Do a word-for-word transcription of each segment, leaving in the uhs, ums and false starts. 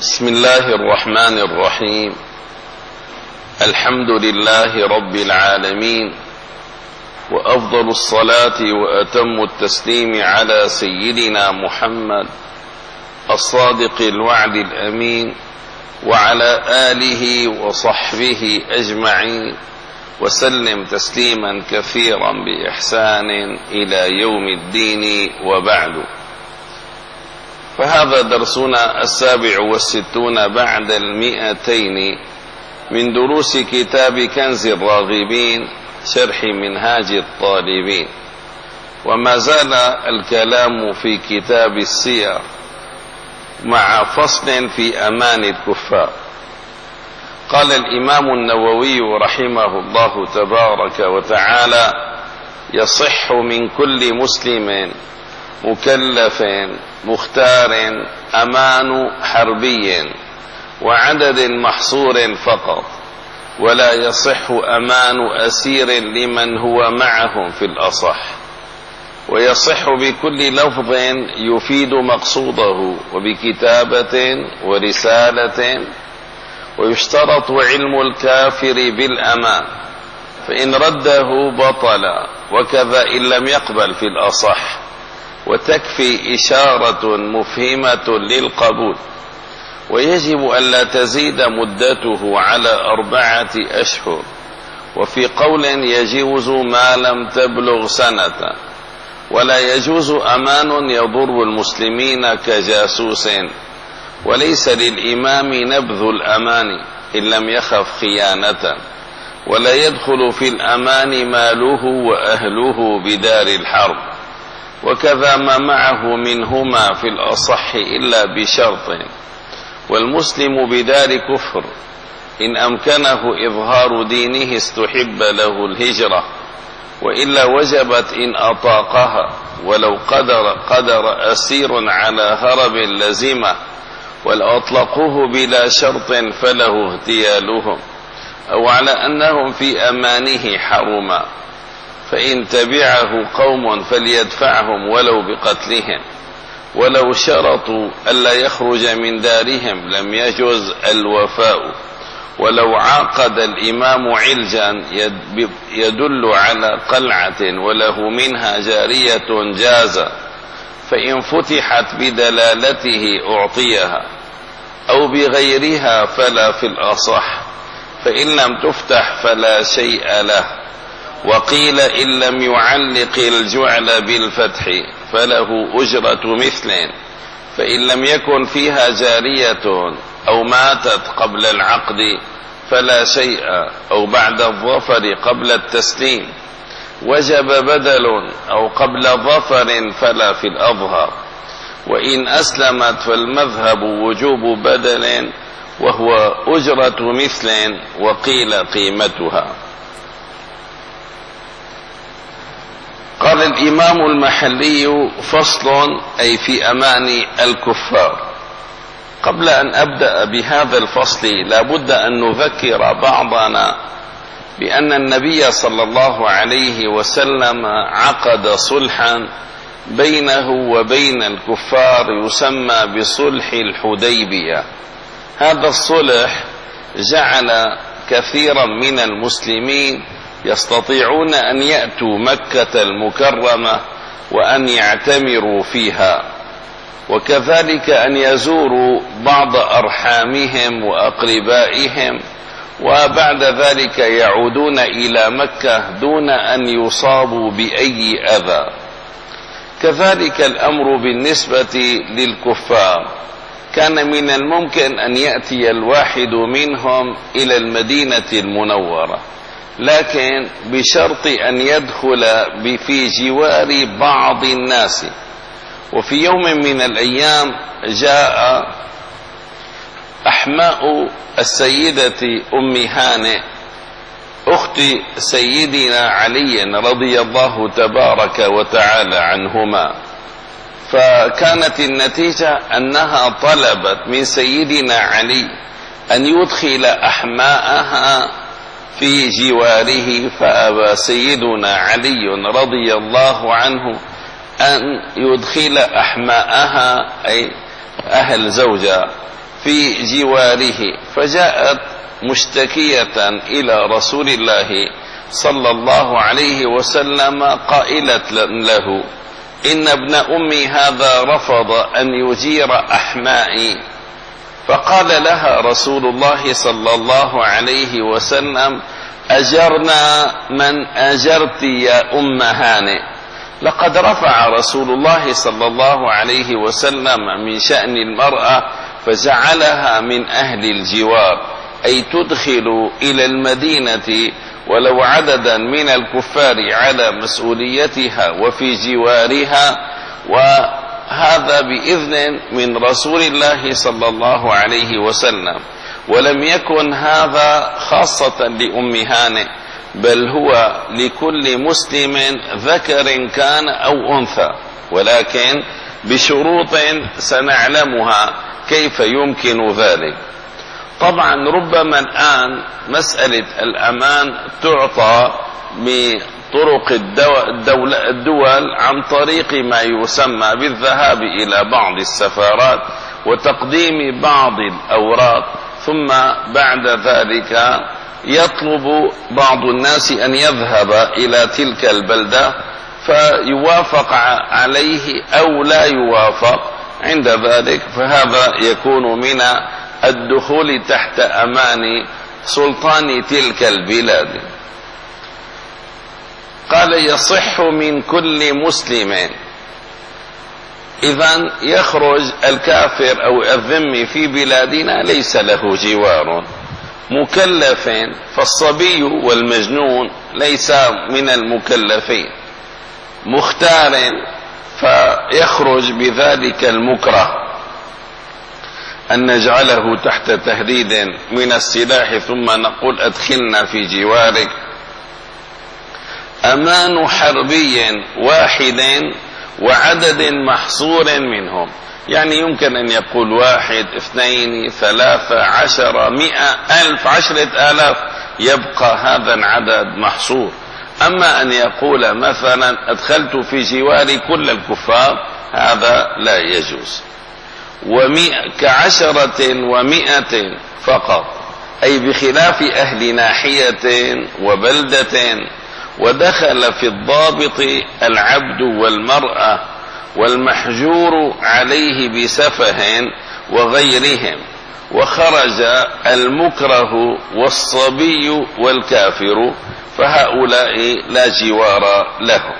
بسم الله الرحمن الرحيم. الحمد لله رب العالمين، وأفضل الصلاة وأتم التسليم على سيدنا محمد الصادق الوعد الأمين، وعلى آله وصحبه أجمعين، وسلم تسليما كثيرا بإحسان إلى يوم الدين، وبعد. فهذا درسنا السابع والستون بعد المئتين من دروس كتاب كنز الراغبين شرح منهاج الطالبين، وما زال الكلام في كتاب السير مع فصل في أمان الكفار. قال الإمام النووي رحمه الله تبارك وتعالى: يصح من كل مسلم مكلف مختار أمان حربي وعدد محصور فقط، ولا يصح أمان أسير لمن هو معهم في الأصح، ويصح بكل لفظ يفيد مقصوده وبكتابة ورسالة، ويشترط علم الكافر بالأمان، فإن رده بطل، وكذا إن لم يقبل في الأصح، وتكفي إشارة مفهمة للقبول، ويجب ألا تزيد مدته على أربعة أشهر، وفي قول يجوز ما لم تبلغ سنة، ولا يجوز أمان يضر المسلمين كجاسوس، وليس للإمام نبذ الأمان إن لم يخف خيانة، ولا يدخل في الأمان ماله وأهله بدار الحرب، وكذا ما معه منهما في الأصح إلا بشرط: والمسلم بدار كفر إن أمكنه إظهار دينه استحب له الهجرة، وإلا وجبت إن أطاقها، ولو قدر, قدر أسير على هرب لزمه، ولو أطلقوه بلا شرط فله اغتيالهم، أو على أنهم في أمانه حرما، فإن تبعه قوم فليدفعهم ولو بقتلهم، ولو شرطوا ألا يخرج من دارهم لم يجوز الوفاء، ولو عقد الإمام علجا يدل على قلعة وله منها جارية جاز، فإن فتحت بدلالته أعطيها، أو بغيرها فلا في الأصح، فإن لم تفتح فلا شيء له. وقيل إن لم يعلق الجعل بالفتح فله أجرة مثل، فإن لم يكن فيها جارية أو ماتت قبل العقد فلا شيء، أو بعد الظفر قبل التسليم وجب بدل، أو قبل ظفر فلا في الأظهر، وإن أسلمت فالمذهب وجوب بدل، وهو أجرة مثل، وقيل قيمتها. قال الإمام المحلي: فصل، أي في أمان الكفار. قبل أن أبدأ بهذا الفصل لابد أن نذكر بعضنا بأن النبي صلى الله عليه وسلم عقد صلحا بينه وبين الكفار يسمى بصلح الحديبية. هذا الصلح جعل كثيرا من المسلمين يستطيعون أن يأتوا مكة المكرمة وأن يعتمروا فيها، وكذلك أن يزوروا بعض أرحامهم وأقربائهم، وبعد ذلك يعودون إلى مكة دون أن يصابوا بأي أذى. كذلك الأمر بالنسبة للكفار، كان من الممكن أن يأتي الواحد منهم إلى المدينة المنورة، لكن بشرط أن يدخل في جوار بعض الناس. وفي يوم من الأيام جاء أحماء السيدة أم هانئ أخت سيدنا علي رضي الله تبارك وتعالى عنهما، فكانت النتيجة أنها طلبت من سيدنا علي أن يدخل أحماءها في جواره، فأبى سيدنا علي رضي الله عنه أن يدخل أحماءها أي أهل زوجها، في جواره، فجاءت مشتكية إلى رسول الله صلى الله عليه وسلم قائلة له: إن ابن أمي هذا رفض أن يجير أحمائي. فقال لها رسول الله صلى الله عليه وسلم: أجرنا من أجرت يا أم هانئ. لقد رفع رسول الله صلى الله عليه وسلم من شأن المرأة فجعلها من أهل الجوار، أي تدخل إلى المدينة ولو عددا من الكفار على مسؤوليتها وفي جوارها، وهذا بإذن من رسول الله صلى الله عليه وسلم. ولم يكن هذا خاصة لأم هانئ، بل هو لكل مسلم ذكر كان أو أنثى، ولكن بشروط سنعلمها كيف يمكن ذلك. طبعا ربما الآن مسألة الأمان تعطى بطرق الدول, الدول عن طريق ما يسمى بالذهاب إلى بعض السفارات وتقديم بعض الأوراق، ثم بعد ذلك يطلب بعض الناس أن يذهب إلى تلك البلدة فيوافق عليه أو لا يوافق. عند ذلك فهذا يكون من الدخول تحت أمان سلطان تلك البلاد. قال: يصح من كل مسلم. إذن يخرج الكافر أو الذمي في بلادنا ليس له جوار. مكلف، فالصبي والمجنون ليس من المكلفين. مختار، فيخرج بذلك المكره أن نجعله تحت تهديد من السلاح ثم نقول أدخلنا في جوارك. أمان حربي واحد وعدد محصور منهم، يعني يمكن أن يقول واحد، اثنين، ثلاثة، عشرة، مئة، ألف، عشرة آلاف، يبقى هذا العدد محصور. أما أن يقول مثلا أدخلت في جواري كل الكفار، هذا لا يجوز. ومئة كعشرة ومئة فقط، أي بخلاف أهل ناحية وبلدة. ودخل في الضابط العبد والمرأة والمحجور عليه بسفه وغيرهم، وخرج المكره والصبي والكافر، فهؤلاء لا جوار لهم.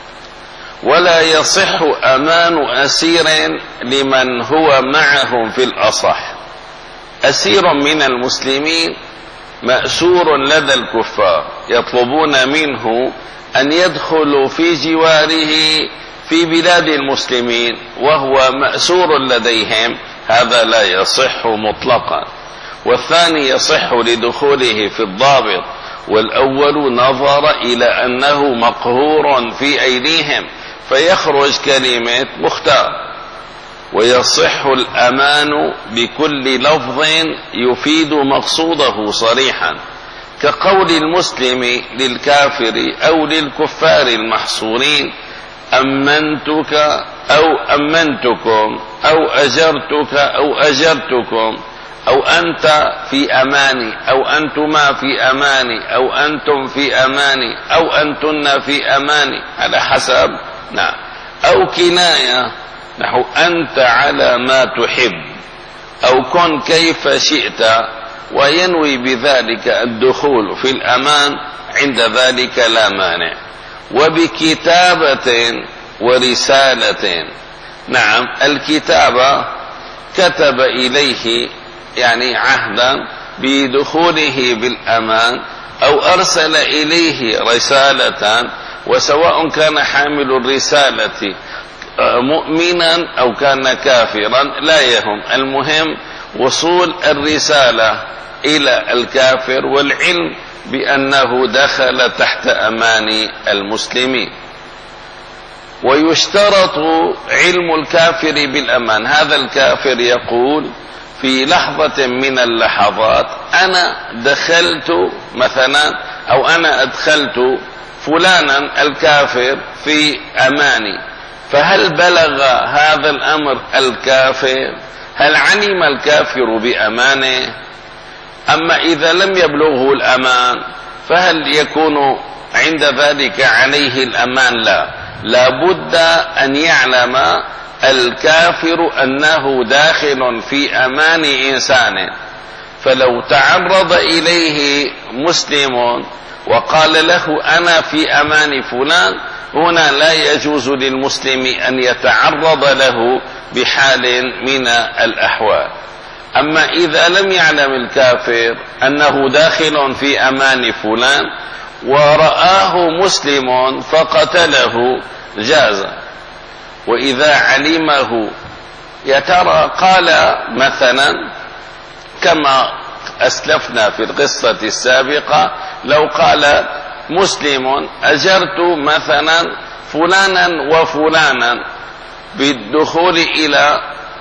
ولا يصح أمان أسير لمن هو معهم في الأصح. أسير من المسلمين مأسور لدى الكفار، يطلبون منه أن يدخل في جواره في بلاد المسلمين وهو مأسور لديهم، هذا لا يصح مطلقا. والثاني يصح لدخوله في الضابط، والأول نظر إلى أنه مقهور في أيديهم فيخرج كلمة مختار. ويصح الأمان بكل لفظ يفيد مقصوده صريحا، كقول المسلم للكافر أو للكفار المحصورين: أمنتك أو أمنتكم أو أجرتك أو أجرتكم، أو أنت في أماني أو أنتما في أماني أو أنتم في أماني أو أنتن في أماني، على حسب. نعم. أو كناية نحو أنت على ما تحب أو كن كيف شئت، وينوي بذلك الدخول في الأمان، عند ذلك لا مانع. وبكتابة ورسالة. نعم، الكتابة كتب إليه يعني عهدا بدخوله بالأمان، أو أرسل إليه رسالة، وسواء كان حامل الرسالة مؤمنا أو كان كافرا لا يهم، المهم وصول الرسالة إلى الكافر والعلم بأنه دخل تحت أمان المسلمين. ويشترط علم الكافر بالأمان. هذا الكافر يقول في لحظة من اللحظات: أنا دخلت مثلا أو أنا أدخلت فلانا الكافر في أماني، فهل بلغ هذا الأمر الكافر هل علم الكافر بأمانه؟ أما إذا لم يبلغه الأمان فهل يكون عند ذلك عليه الأمان؟ لا، لا بد أن يعلم الكافر أنه داخل في أمان إنسان. فلو تعرض إليه مسلم وقال له أنا في أمان فلان، هنا لا يجوز للمسلم أن يتعرض له بحال من الأحوال. أما إذا لم يعلم الكافر أنه داخل في أمان فلان ورآه مسلم فقتله جاز. وإذا علمه يترى قال مثلا كما أسلفنا في القصة السابقة، لو قال مسلم أجرت مثلا فلانا وفلانا بالدخول إلى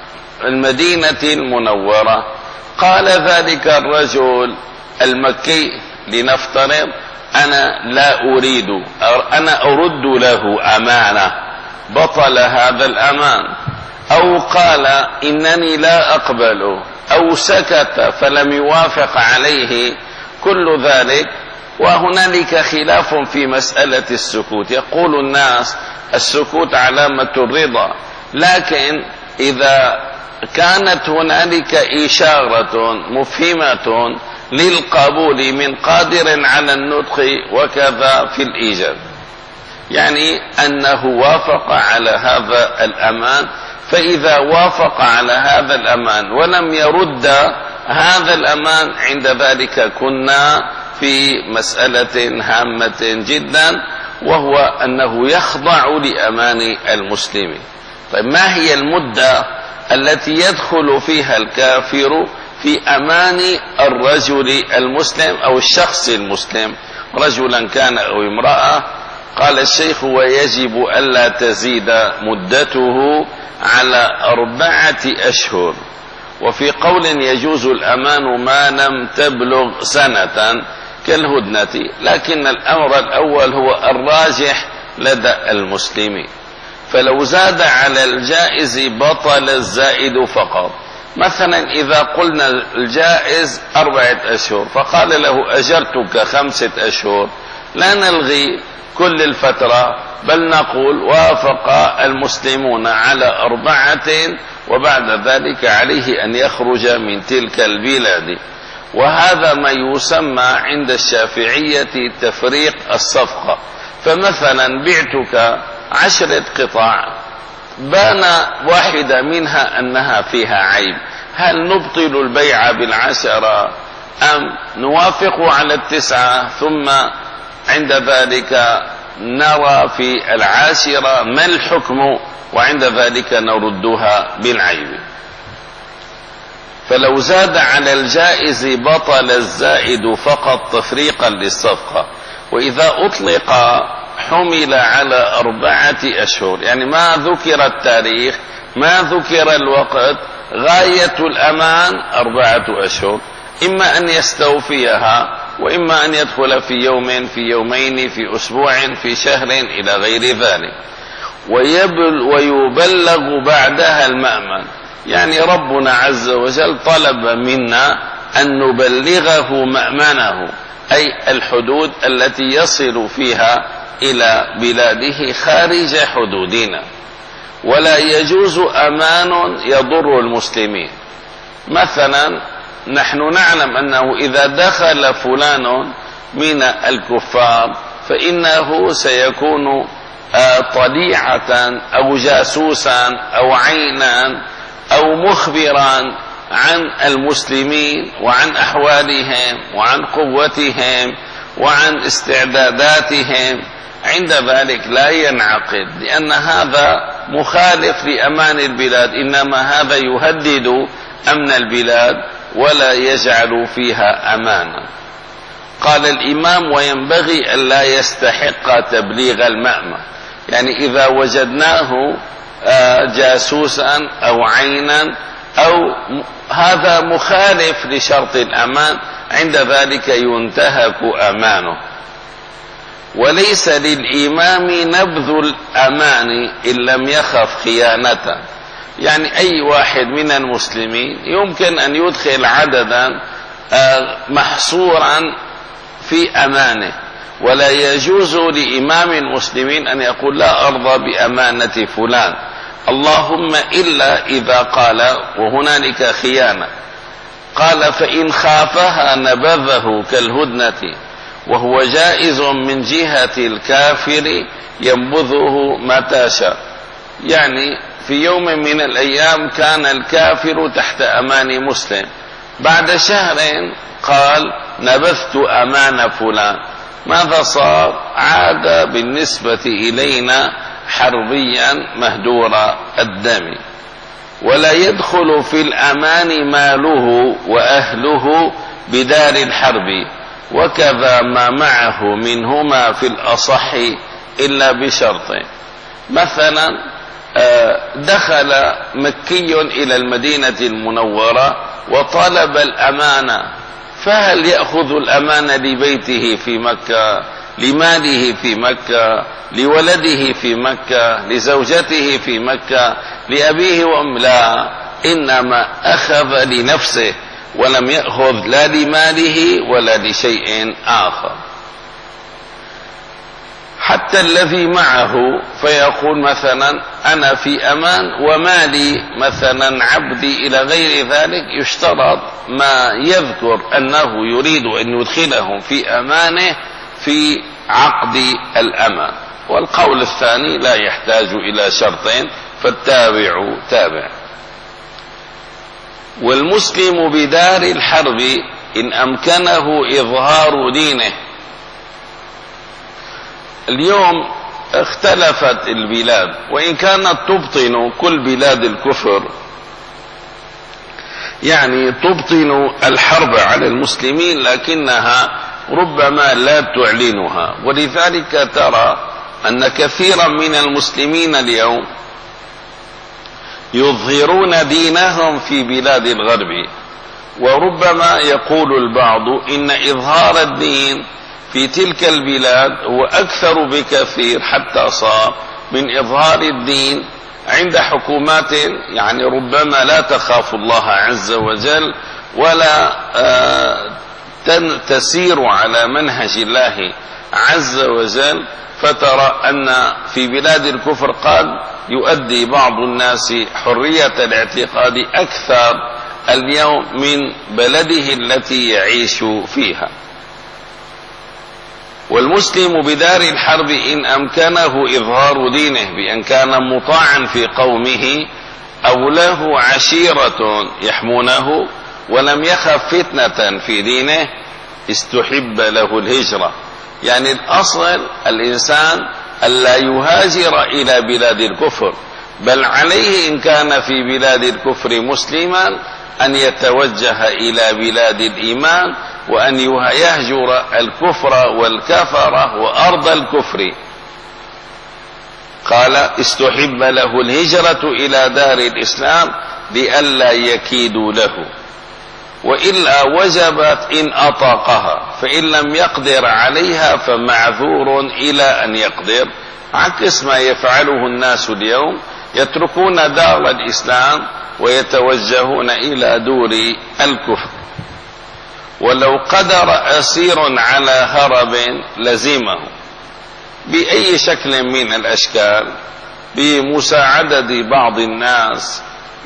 المدينة المنورة، قال ذلك الرجل المكي لنفترض أنا لا أريد، أنا أرد له أمانة، بطل هذا الأمان. أو قال إنني لا أقبله، أو سكت فلم يوافق عليه، كل ذلك. وهنالك خلاف في مسألة السكوت، يقول الناس السكوت علامة الرضا، لكن إذا كانت هنالك إشارة مفهمة للقبول من قادر على النطق وكذا في الإيجاب، يعني أنه وافق على هذا الأمان، فإذا وافق على هذا الأمان ولم يرد هذا الأمان، عند ذلك كنا في مسألة هامة جدا، وهو أنه يخضع لأمان المسلمين. طيب ما هي المدة التي يدخل فيها الكافر في أمان الرجل المسلم أو الشخص المسلم، رجلا كان أو امرأة؟ قال الشيخ ويجب ألا تزيد مدته على أربعة أشهر. وفي قول يجوز الأمان ما لم تبلغ سنة كالهدنة، لكن الأمر الأول هو الراجح لدى المسلمين. فلو زاد على الجائز بطل الزائد فقط. مثلا إذا قلنا الجائز أربعة أشهر فقال له أجرتك خمسة أشهر، لا نلغي كل الفترة، بل نقول وافق المسلمون على أربعة، وبعد ذلك عليه أن يخرج من تلك البلاد. وهذا ما يسمى عند الشافعية تفريق الصفقة. فمثلا بعتك عشرة قطع، بان واحدة منها أنها فيها عيب، هل نبطل البيع بالعشرة أم نوافق على التسعة ثم عند ذلك نرى في العاشرة ما الحكم، وعند ذلك نردها بالعيب؟ فلو زاد على الجائز بطل الزائد فقط تفريقا للصفقة. وإذا أطلق حمل على أربعة أشهر، يعني ما ذكر التاريخ ما ذكر الوقت، غاية الأمان أربعة أشهر، إما أن يستوفيها وإما أن يدخل في يوم في يومين في أسبوع في شهر إلى غير ذلك. ويبلغ بعدها المأمن، يعني ربنا عز وجل طلب منا أن نبلغه مأمنه، أي الحدود التي يصل فيها إلى بلاده خارج حدودنا. ولا يجوز أمان يضر المسلمين. مثلا نحن نعلم أنه إذا دخل فلان من الكفار فإنه سيكون طليعة أو جاسوسا أو عينا أو مخبرا عن المسلمين وعن أحوالهم وعن قوتهم وعن استعداداتهم. عند ذلك لا ينعقد، لأن هذا مخالف لأمان البلاد، إنما هذا يهدد أمن البلاد ولا يجعل فيها أمانا. قال الإمام وينبغي أن لا يستحق تبليغ المأمن، يعني إذا وجدناه جاسوسا أو عينا أو هذا مخالف لشرط الأمان، عند ذلك ينتهك أمانه. وليس للإمام نبذ الأمان إن لم يخف خيانته، يعني أي واحد من المسلمين يمكن أن يدخل عددا محصورا في أمانه، ولا يجوز لإمام المسلمين أن يقول لا أرضى بأمانة فلان، اللهم إلا إذا قال وهنالك خيانة، قال فإن خافها نبذه كالهدنة، وهو جائز من جهة الكافر ينبذه متى شاء. يعني في يوم من الأيام كان الكافر تحت أمان مسلم، بعد شهرين قال نبذت أمان فلان، ماذا صار؟ عاد بالنسبة إلينا حربيا مهدور الدم، ولا يدخل في الأمان ماله وأهله بدار الحرب، وكذا ما معه منهما في الأصح إلا بشرط. مثلا دخل مكي إلى المدينة المنورة وطلب الأمانة، فهل يأخذ الأمانة لبيته في مكة، لماله في مكة، لولده في مكة، لزوجته في مكة، لأبيه وأم؟ لا، إنما أخذ لنفسه ولم يأخذ لا لماله ولا لشيء آخر. حتى الذي معه فيقول مثلا أنا في أمان ومالي مثلا عبدي إلى غير ذلك، يشترط ما يذكر أنه يريد أن يدخلهم في أمانه في عقد الأمان. والقول الثاني لا يحتاج إلى شرطين، فالتابع تابع. والمسلم بدار الحرب إن أمكنه إظهار دينه. اليوم اختلفت البلاد، وإن كانت تبطن كل بلاد الكفر، يعني تبطن الحرب على المسلمين، لكنها ربما لا تعلنها. ولذلك ترى أن كثيرا من المسلمين اليوم يظهرون دينهم في بلاد الغرب، وربما يقول البعض إن إظهار الدين في تلك البلاد هو أكثر بكثير حتى صار من إظهار الدين عند حكومات يعني ربما لا تخاف الله عز وجل ولا تسير على منهج الله عز وجل. فترى أن في بلاد الكفر قد يؤدي بعض الناس حرية الاعتقاد أكثر اليوم من بلده التي يعيش فيها. والمسلم بدار الحرب إن أمكنه إظهار دينه بأن كان مطاعا في قومه أو له عشيرة يحمونه ولم يخف فتنة في دينه، استحب له الهجرة. يعني الأصل الإنسان ألا يهاجر إلى بلاد الكفر، بل عليه إن كان في بلاد الكفر مسلما أن يتوجه إلى بلاد الإيمان، وأن يهجر الكفر والكفرة وأرض الكفر. قال استحب له الهجرة إلى دار الإسلام لئلا يكيدوا له، وإلا وجبت إن أطاقها، فإن لم يقدر عليها فمعذور إلى أن يقدر، عكس ما يفعله الناس اليوم، يتركون دار الإسلام ويتوجهون إلى دور الكفر. ولو قدر أسير على هرب لزمه بأي شكل من الأشكال، بمساعدة بعض الناس،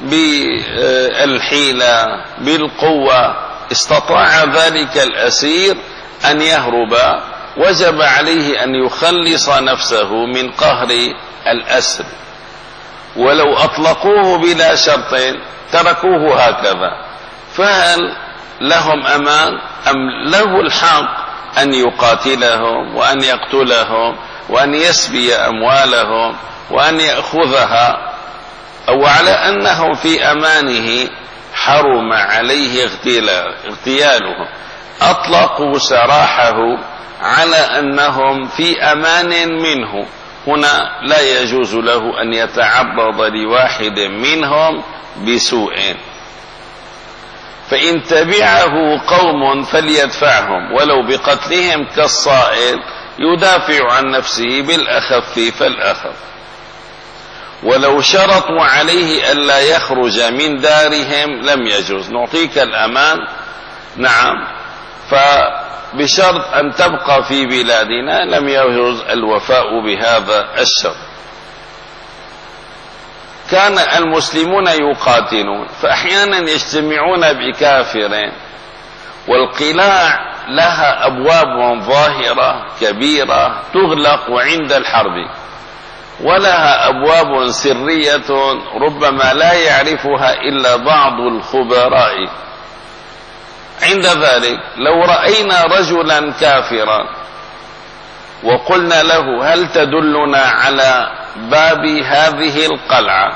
بالحيلة، بالقوة، استطاع ذلك الأسير أن يهرب، وجب عليه أن يخلص نفسه من قهر الأسر. ولو أطلقوه بلا شرط تركوه هكذا، فهل لهم أمان أم له الحق أن يقاتلهم وأن يقتلهم وأن يسبي أموالهم وأن يأخذها؟ أو على أنهم في أمانه حرم عليه اغتيالهم، أطلقوا سراحه على أنهم في أمان منه، هنا لا يجوز له أن يتعرض لواحد منهم بسوء. فإن تبعه قوم فليدفعهم ولو بقتلهم كالصائل، يدافع عن نفسه بالأخف فالأخف. ولو شرطوا عليه ألا يخرج من دارهم لم يجوز. نعطيك الأمان، نعم، فبشرط أن تبقى في بلادنا لم يجوز الوفاء بهذا الشرط. كان المسلمون يقاتلون، فأحيانا يجتمعون بكافر، والقلاع لها أبواب ظاهرة كبيرة تغلق عند الحرب، ولها أبواب سرية ربما لا يعرفها إلا بعض الخبراء. عند ذلك لو رأينا رجلا كافرا وقلنا له هل تدلنا على باب هذه القلعة،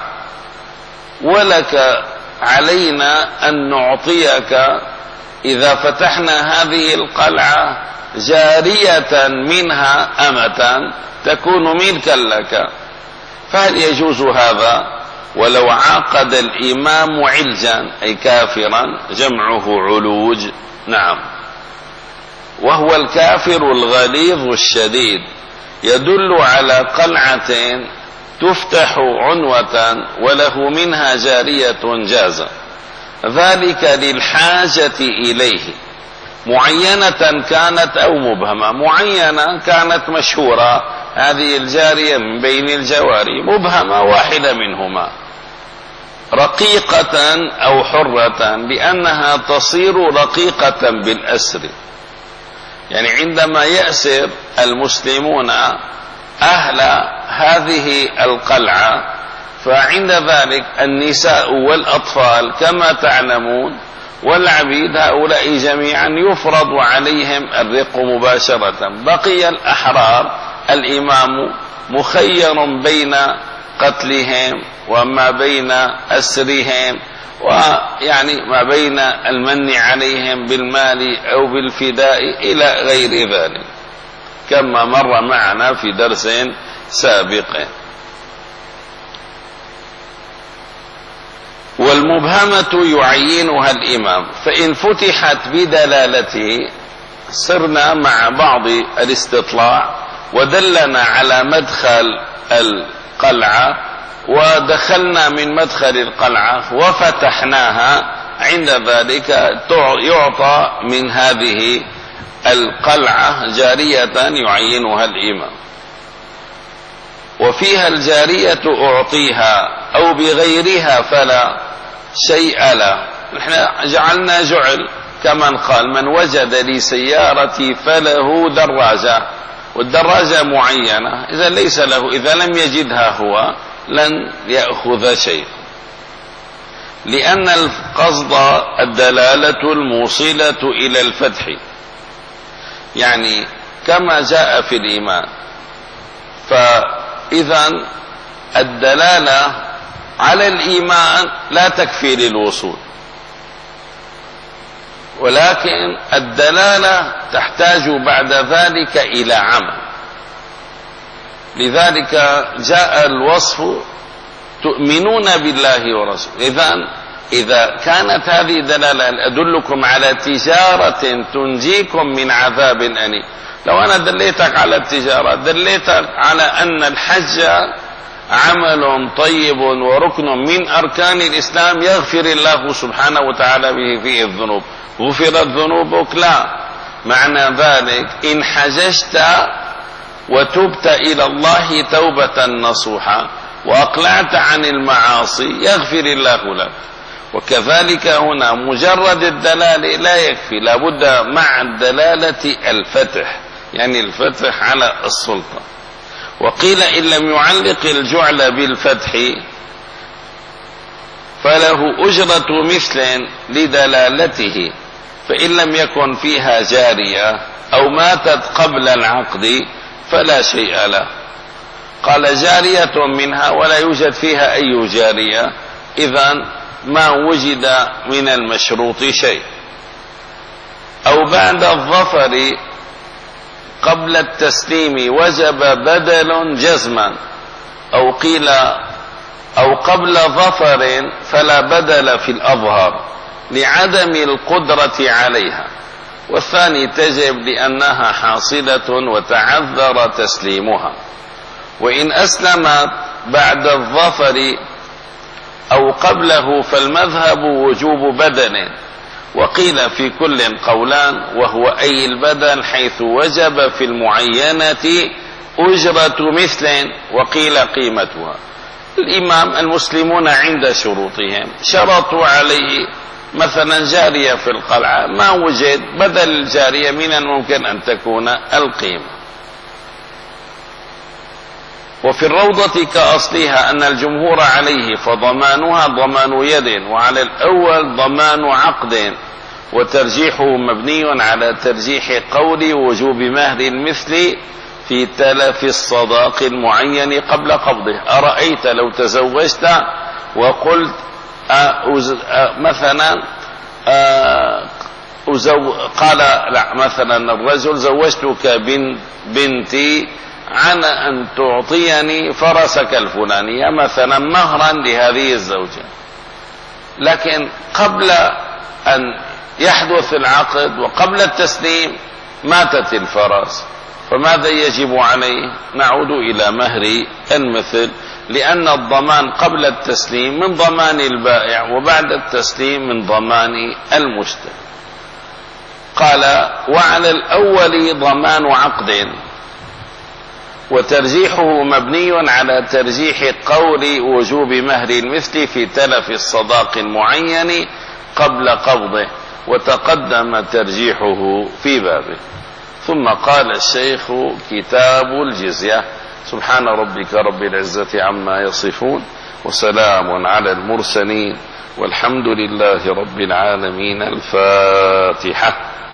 ولك علينا أن نعطيك إذا فتحنا هذه القلعة جارية منها أمة تكون ملكا لك، فهل يجوز هذا؟ ولو عقد الإمام علجا أي كافرا، جمعه علوج، نعم، وهو الكافر الغليظ الشديد، يدل على قلعة تفتح عنوة وله منها جارية جازة، ذلك للحاجة إليه، معينة كانت أو مبهمة. معينة كانت مشهورة هذه الجارية من بين الجواري، مبهمة واحدة منهما، رقيقة أو حرة، لأنها تصير رقيقة بالأسر. يعني عندما يأسر المسلمون أهل هذه القلعة، فعند ذلك النساء والأطفال كما تعلمون والعبيد هؤلاء جميعا يفرض عليهم الرق مباشرة. بقي الأحرار الإمام مخير بين قتلهم وما بين أسرهم، ويعني ما بين المن عليهم بالمال أو بالفداء إلى غير ذلك، كما مر معنا في درس سابق. والمبهمة يعينها الإمام، فإن فتحت بدلالته صرنا مع بعض الاستطلاع ودلنا على مدخل القلعة، ودخلنا من مدخل القلعة وفتحناها، عند ذلك يعطى من هذه القلعة جارية يعينها الإمام. وفيها الجارية أعطيها أو بغيرها فلا شيء له. نحن جعلنا جعل كمن قال من وجد لي سيارتي فله دراجة، والدراجة معينة، إذا ليس له، إذا لم يجدها هو لن يأخذ شيء، لأن القصد الدلالة الموصلة إلى الفتح، يعني كما جاء في الإيمان. فإذا الدلالة على الإيمان لا تكفي للوصول، ولكن الدلالة تحتاج بعد ذلك إلى عمل. لذلك جاء الوصف تؤمنون بالله ورسوله. إذا إذا كانت هذه دلالة أدلكم على تجارة تنجيكم من عذاب أليم، لو أنا دليتك على التجارة، دليتك على أن الحج عمل طيب وركن من أركان الإسلام يغفر الله سبحانه وتعالى به فيه الذنوب، غفرت ذنوبك؟ لا. معنى ذلك إن حججت وتبت إلى الله توبة نصوحا وأقلعت عن المعاصي يغفر الله لك. وكذلك هنا مجرد الدلالة لا يكفي، لابد مع الدلالة الفتح، يعني الفتح على السلطة. وقيل إن لم يعلق الجعل بالفتح فله أجرة مثل لدلالته، فإن لم يكن فيها جارية أو ماتت قبل العقد فلا شيء له. قال جارية منها ولا يوجد فيها أي جارية، إذن ما وجد من المشروط شيء. أو بعد الظفر قبل التسليم وجب بدل جزما، أو قيل أو قبل ظفر فلا بدل في الأظهر لعدم القدرة عليها، والثاني تجب لأنها حاصلة وتعذر تسليمها. وإن أسلمت بعد الظفر أو قبله فالمذهب وجوب بدن، وقيل في كل قولان، وهو أي البدن حيث وجب في المعينة أجرة مثل وقيل قيمتها. الإمام المسلمون عند شروطهم شرطوا عليه مثلا جارية في القلعة، ما وجد، بدل الجارية من الممكن أن تكون القيمة. وفي الروضة كأصلها أن الجمهور عليه فضمانها ضمان يد، وعلى الأول ضمان عقد، وترجيحه مبني على ترجيح قول وجوب مهر المثل في تلف الصداق المعين قبل قبضه. أرأيت لو تزوجت وقلت أز... مثلا أزو... قال لا، مثلا الرجل زوجتك بن... بنتي عن أن تعطيني فرسك الفلاني مثلا مهرا لهذه الزوجة، لكن قبل أن يحدث العقد وقبل التسليم ماتت الفرس، فماذا يجب عليه؟ نعود إلى مهر المثل، لأن الضمان قبل التسليم من ضمان البائع، وبعد التسليم من ضمان المشتري. قال وعلى الأول ضمان عقد، وترجيحه مبني على ترجيح قول وجوب مهر المثل في تلف الصداق المعين قبل قبضه، وتقدم ترجيحه في بابه. ثم قال الشيخ كتاب الجزية. سبحان ربك رب العزة عما يصفون، وسلام على المرسلين، والحمد لله رب العالمين. الفاتحة.